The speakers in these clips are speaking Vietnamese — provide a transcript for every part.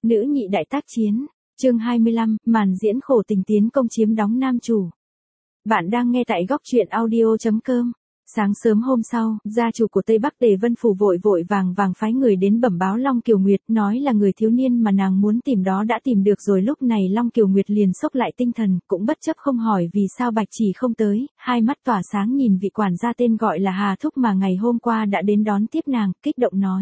Nữ nhị đại tác chiến. Chương 25, màn diễn khổ tình tiến công chiếm đóng nam chủ. Bạn đang nghe tại góc truyện audio.com. Sáng sớm hôm sau, gia chủ của Tây Bắc Tề Vân Phủ vội vàng phái người đến bẩm báo Long Kiều Nguyệt, nói là người thiếu niên mà nàng muốn tìm đó đã tìm được rồi. Lúc này Long Kiều Nguyệt liền sốc lại tinh thần, cũng bất chấp không hỏi vì sao Bạch Chỉ không tới, hai mắt tỏa sáng nhìn vị quản gia tên gọi là Hà Thúc mà ngày hôm qua đã đến đón tiếp nàng, kích động nói: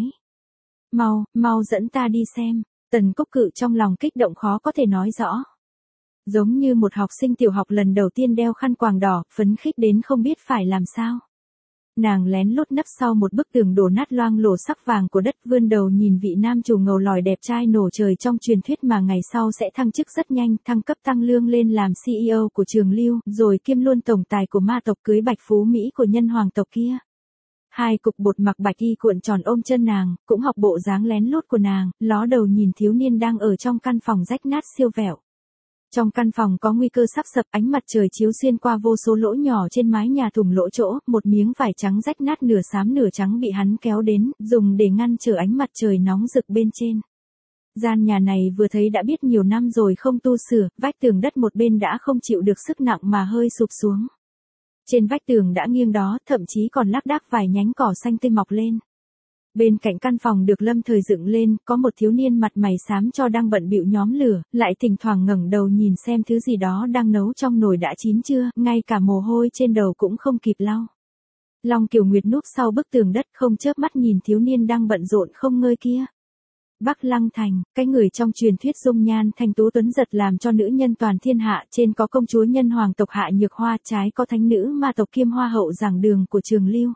Mau dẫn ta đi xem. Tần Cúc Cự trong lòng kích động khó có thể nói rõ. Giống như một học sinh tiểu học lần đầu tiên đeo khăn quàng đỏ, phấn khích đến không biết phải làm sao. Nàng lén lút nấp sau một bức tường đổ nát loang lổ sắc vàng của đất, vươn đầu nhìn vị nam chủ ngầu lòi đẹp trai nổ trời trong truyền thuyết mà ngày sau sẽ thăng chức rất nhanh, thăng cấp tăng lương lên làm CEO của Trường Lưu, rồi kiêm luôn tổng tài của ma tộc, cưới Bạch Phú Mỹ của nhân hoàng tộc kia. Hai cục bột mặc bạch y cuộn tròn ôm chân nàng, cũng học bộ dáng lén lút của nàng, ló đầu nhìn thiếu niên đang ở trong căn phòng rách nát siêu vẹo. Trong căn phòng có nguy cơ sắp sập, ánh mặt trời chiếu xuyên qua vô số lỗ nhỏ trên mái nhà thủng lỗ chỗ, một miếng vải trắng rách nát nửa xám nửa trắng bị hắn kéo đến, dùng để ngăn trở ánh mặt trời nóng rực bên trên. Gian nhà này vừa thấy đã biết nhiều năm rồi không tu sửa, vách tường đất một bên đã không chịu được sức nặng mà hơi sụp xuống. Trên vách tường đã nghiêng đó, thậm chí còn lác đác vài nhánh cỏ xanh tươi mọc lên. Bên cạnh căn phòng được lâm thời dựng lên, có một thiếu niên mặt mày xám cho đang bận bịu nhóm lửa, lại thỉnh thoảng ngẩng đầu nhìn xem thứ gì đó đang nấu trong nồi đã chín chưa, ngay cả mồ hôi trên đầu cũng không kịp lau. Long Kiều Nguyệt núp sau bức tường đất không chớp mắt nhìn thiếu niên đang bận rộn không ngơi kia. Bắc Lăng Thành, cái người trong truyền thuyết dung nhan thanh tú tuấn giật làm cho nữ nhân toàn thiên hạ, trên có công chúa nhân hoàng tộc Hạ Nhược Hoa, trái có thánh nữ ma tộc Kiêm Hoa hậu giảng đường của Trường Lưu.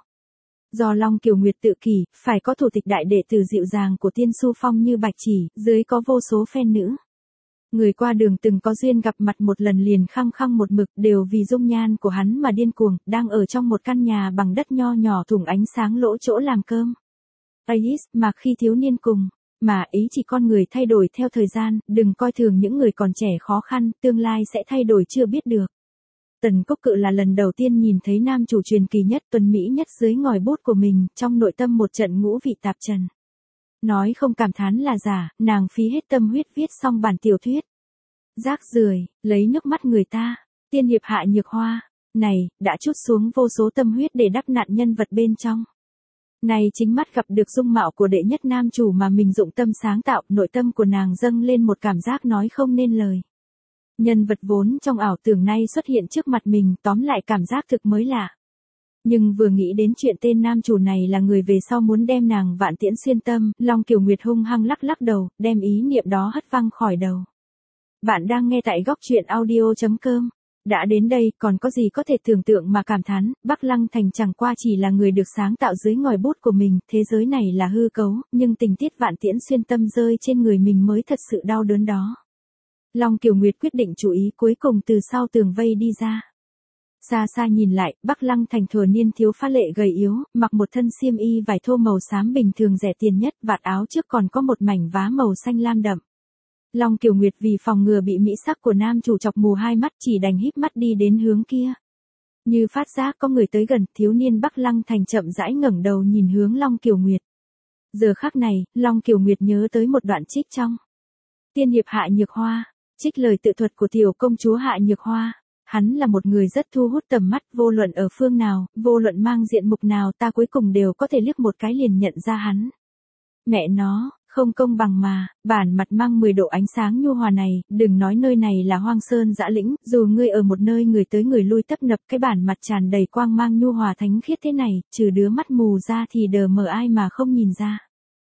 Do Long Kiều Nguyệt tự kỷ, phải có thủ tịch đại đệ tử dịu dàng của Tiên Su Phong như Bạch Chỉ, dưới có vô số fan nữ. Người qua đường từng có duyên gặp mặt một lần liền khăng khăng một mực, đều vì dung nhan của hắn mà điên cuồng, đang ở trong một căn nhà bằng đất nho nhỏ thủng ánh sáng lỗ chỗ làm cơm. Ais, mà khi thiếu niên cùng. Mà ý chỉ con người thay đổi theo thời gian, đừng coi thường những người còn trẻ khó khăn, tương lai sẽ thay đổi chưa biết được. Tần Cúc Cự là lần đầu tiên nhìn thấy nam chủ truyền kỳ nhất, tuấn mỹ nhất dưới ngòi bút của mình, trong nội tâm một trận ngũ vị tạp trần. Nói không cảm thán là giả, nàng phí hết tâm huyết viết xong bản tiểu thuyết. Rác rưởi, lấy nước mắt người ta, tiên hiệp Hạ Nhược Hoa, này, đã trút xuống vô số tâm huyết để đắp nạn nhân vật bên trong. Này chính mắt gặp được dung mạo của đệ nhất nam chủ mà mình dụng tâm sáng tạo, nội tâm của nàng dâng lên một cảm giác nói không nên lời. Nhân vật vốn trong ảo tưởng nay xuất hiện trước mặt mình, tóm lại cảm giác thực mới lạ. Nhưng vừa nghĩ đến chuyện tên nam chủ này là người về sau muốn đem nàng vạn tiễn xuyên tâm, Long Kiều Nguyệt hung hăng lắc đầu, đem ý niệm đó hất văng khỏi đầu. Bạn đang nghe tại góc truyện audio.com. Đã đến đây, còn có gì có thể tưởng tượng mà cảm thán, Bắc Lăng Thành chẳng qua chỉ là người được sáng tạo dưới ngòi bút của mình, thế giới này là hư cấu, nhưng tình tiết vạn tiễn xuyên tâm rơi trên người mình mới thật sự đau đớn đó. Long Kiều Nguyệt quyết định chú ý, cuối cùng từ sau tường vây đi ra. Xa xa nhìn lại, Bắc Lăng Thành thừa niên thiếu phá lệ gầy yếu, mặc một thân xiêm y vải thô màu xám bình thường rẻ tiền nhất, vạt áo trước còn có một mảnh vá màu xanh lam đậm. Long Kiều Nguyệt vì phòng ngừa bị mỹ sắc của nam chủ chọc mù hai mắt chỉ đành híp mắt đi đến hướng kia. Như phát giác có người tới gần, thiếu niên Bắc Lăng Thành chậm rãi ngẩng đầu nhìn hướng Long Kiều Nguyệt. Giờ khắc này, Long Kiều Nguyệt nhớ tới một đoạn trích trong Tiên hiệp Hạ Nhược Hoa, trích lời tự thuật của tiểu công chúa Hạ Nhược Hoa. Hắn là một người rất thu hút tầm mắt, vô luận ở phương nào, vô luận mang diện mục nào, ta cuối cùng đều có thể liếc một cái liền nhận ra hắn. Mẹ nó, không công bằng mà, bản mặt mang 10 độ ánh sáng nhu hòa này, đừng nói nơi này là hoang sơn dã lĩnh, dù ngươi ở một nơi người tới người lui tấp nập, cái bản mặt tràn đầy quang mang nhu hòa thánh khiết thế này, trừ đứa mắt mù ra thì đờ mờ ai mà không nhìn ra.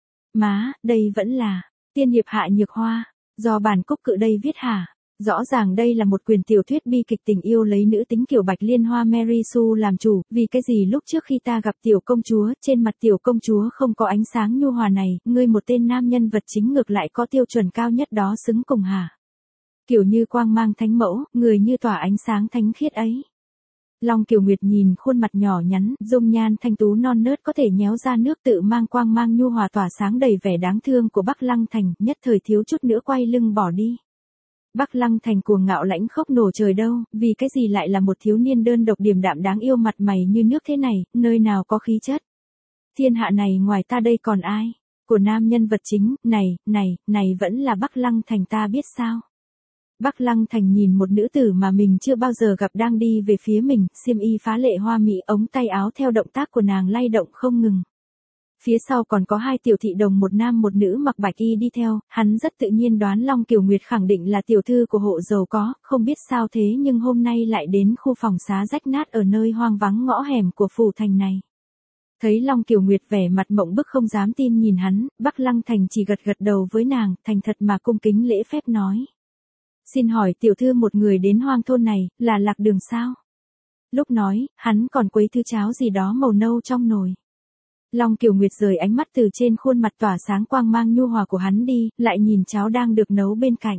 Má, đây vẫn là Tiên hiệp Hạ Nhược Hoa, do bản Cúc Cự đây viết hả? Rõ ràng đây là một quyển tiểu thuyết bi kịch tình yêu lấy nữ tính kiểu Bạch Liên Hoa Mary Sue làm chủ, vì cái gì lúc trước khi ta gặp tiểu công chúa, trên mặt tiểu công chúa không có ánh sáng nhu hòa này, ngươi một tên nam nhân vật chính ngược lại có tiêu chuẩn cao nhất đó xứng cùng hả? Kiểu như quang mang thánh mẫu, người như tỏa ánh sáng thánh khiết ấy. Long Kiều Nguyệt nhìn khuôn mặt nhỏ nhắn, dung nhan thanh tú non nớt có thể nhéo ra nước tự mang quang mang nhu hòa tỏa sáng đầy vẻ đáng thương của Bắc Lăng Thành, nhất thời thiếu chút nữa quay lưng bỏ đi. Bắc Lăng Thành cuồng ngạo lãnh khốc nổ trời đâu, vì cái gì lại là một thiếu niên đơn độc điềm đạm đáng yêu mặt mày như nước thế này, nơi nào có khí chất. Thiên hạ này ngoài ta đây còn ai? của nam nhân vật chính, này vẫn là Bắc Lăng Thành ta biết sao. Bắc Lăng Thành nhìn một nữ tử mà mình chưa bao giờ gặp đang đi về phía mình, xiêm y phá lệ hoa mỹ, ống tay áo theo động tác của nàng lay động không ngừng. Phía sau còn có hai tiểu thị đồng, một nam một nữ mặc bạch y đi theo, hắn rất tự nhiên đoán Long Kiều Nguyệt khẳng định là tiểu thư của hộ giàu có, không biết sao thế nhưng hôm nay lại đến khu phòng xá rách nát ở nơi hoang vắng ngõ hẻm của phủ thành này. Thấy Long Kiều Nguyệt vẻ mặt mộng bức không dám tin nhìn hắn, Bắc Lăng Thành chỉ gật gật đầu với nàng, thành thật mà cung kính lễ phép nói. Xin hỏi tiểu thư một người đến hoang thôn này, là lạc đường sao? Lúc nói, hắn còn quấy thứ cháo gì đó màu nâu trong nồi. Long Kiều Nguyệt rời ánh mắt từ trên khuôn mặt tỏa sáng quang mang nhu hòa của hắn đi, lại nhìn cháo đang được nấu bên cạnh.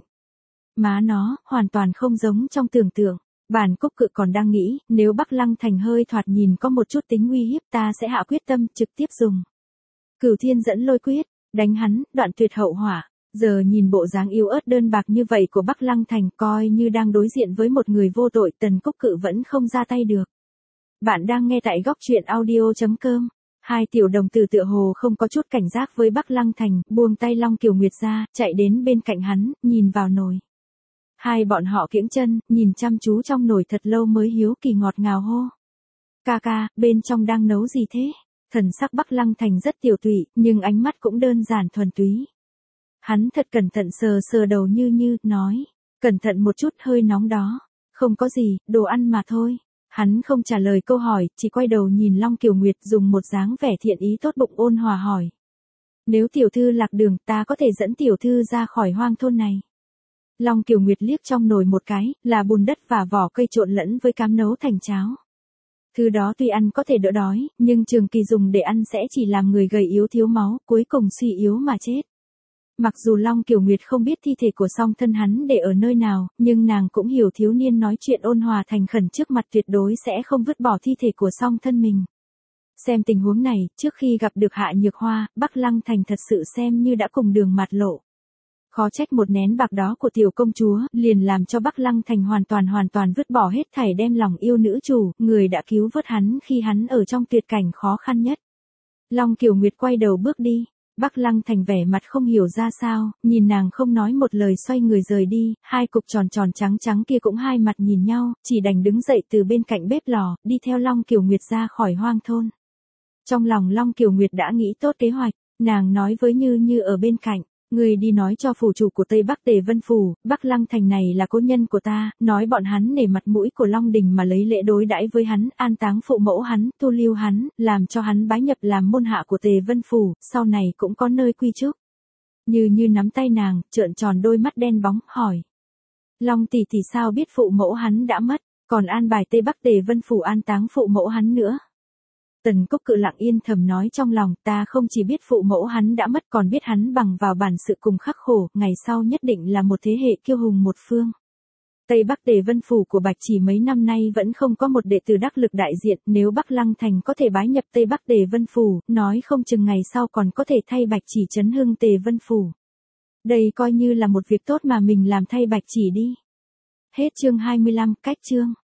Má nó, hoàn toàn không giống trong tưởng tượng. Bản Cúc Cự còn đang nghĩ, nếu Bắc Lăng Thành hơi thoạt nhìn có một chút tính uy hiếp ta sẽ hạ quyết tâm trực tiếp dùng Cửu Thiên Dẫn Lôi Quyết, đánh hắn, đoạn tuyệt hậu hỏa. Giờ nhìn bộ dáng yếu ớt đơn bạc như vậy của Bắc Lăng Thành coi như đang đối diện với một người vô tội, Tần Cúc Cự vẫn không ra tay được. Bạn đang nghe tại góc truyện audio.com. Hai tiểu đồng tử tựa hồ không có chút cảnh giác với Bắc Lăng Thành, buông tay Long Kiều Nguyệt ra, chạy đến bên cạnh hắn, nhìn vào nồi. Hai bọn họ kiễng chân, nhìn chăm chú trong nồi thật lâu mới hiếu kỳ ngọt ngào hô. Ca ca, bên trong đang nấu gì thế? Thần sắc Bắc Lăng Thành rất tiểu tụy, nhưng ánh mắt cũng đơn giản thuần túy. Hắn thật cẩn thận sờ sờ đầu như, nói. Cẩn thận một chút, hơi nóng đó. Không có gì, đồ ăn mà thôi. Hắn không trả lời câu hỏi, chỉ quay đầu nhìn Long Kiều Nguyệt dùng một dáng vẻ thiện ý tốt bụng ôn hòa hỏi. Nếu tiểu thư lạc đường, ta có thể dẫn tiểu thư ra khỏi hoang thôn này. Long Kiều Nguyệt liếc trong nồi một cái, là bùn đất và vỏ cây trộn lẫn với cám nấu thành cháo. Thứ đó tuy ăn có thể đỡ đói, nhưng trường kỳ dùng để ăn sẽ chỉ làm người gầy yếu thiếu máu, cuối cùng suy yếu mà chết. Mặc dù Long Kiều Nguyệt không biết thi thể của song thân hắn để ở nơi nào, nhưng nàng cũng hiểu thiếu niên nói chuyện ôn hòa thành khẩn trước mặt tuyệt đối sẽ không vứt bỏ thi thể của song thân mình. Xem tình huống này, trước khi gặp được Hạ Nhược Hoa, Bắc Lăng Thành thật sự xem như đã cùng đường mặt lộ. Khó trách một nén bạc đó của tiểu công chúa, liền làm cho Bắc Lăng Thành hoàn toàn vứt bỏ hết thảy đem lòng yêu nữ chủ, người đã cứu vớt hắn khi hắn ở trong tuyệt cảnh khó khăn nhất. Long Kiều Nguyệt quay đầu bước đi. Bắc Lăng Thành vẻ mặt không hiểu ra sao, nhìn nàng không nói một lời xoay người rời đi, hai cục tròn trắng kia cũng hai mặt nhìn nhau, chỉ đành đứng dậy từ bên cạnh bếp lò, đi theo Long Kiều Nguyệt ra khỏi hoang thôn. Trong lòng Long Kiều Nguyệt đã nghĩ tốt kế hoạch, nàng nói với Như ở bên cạnh, người đi nói cho phủ chủ của Tây Bắc Tề Vân Phủ, Bắc Lăng Thành này là cố nhân của ta, nói bọn hắn nể mặt mũi của Long Đình mà lấy lễ đối đãi với hắn, an táng phụ mẫu hắn, tu lưu hắn, làm cho hắn bái nhập làm môn hạ của Tề Vân Phủ, sau này cũng có nơi quy chúc. Như nắm tay nàng, trợn tròn đôi mắt đen bóng, hỏi. Long tỷ tỷ sao biết phụ mẫu hắn đã mất, còn an bài Tây Bắc Tề Vân Phủ an táng phụ mẫu hắn nữa. Tần Cúc Cự lặng yên thầm nói trong lòng, ta không chỉ biết phụ mẫu hắn đã mất còn biết hắn bằng vào bản sự cùng khắc khổ, ngày sau nhất định là một thế hệ kiêu hùng một phương. Tây Bắc Tề Vân Phủ của Bạch Chỉ mấy năm nay vẫn không có một đệ tử đắc lực đại diện, nếu Bắc Lăng Thành có thể bái nhập Tây Bắc Tề Vân Phủ, nói không chừng ngày sau còn có thể thay Bạch Chỉ trấn hưng Tề Vân Phủ. Đây coi như là một việc tốt mà mình làm thay Bạch Chỉ đi. Hết chương 25, cách chương.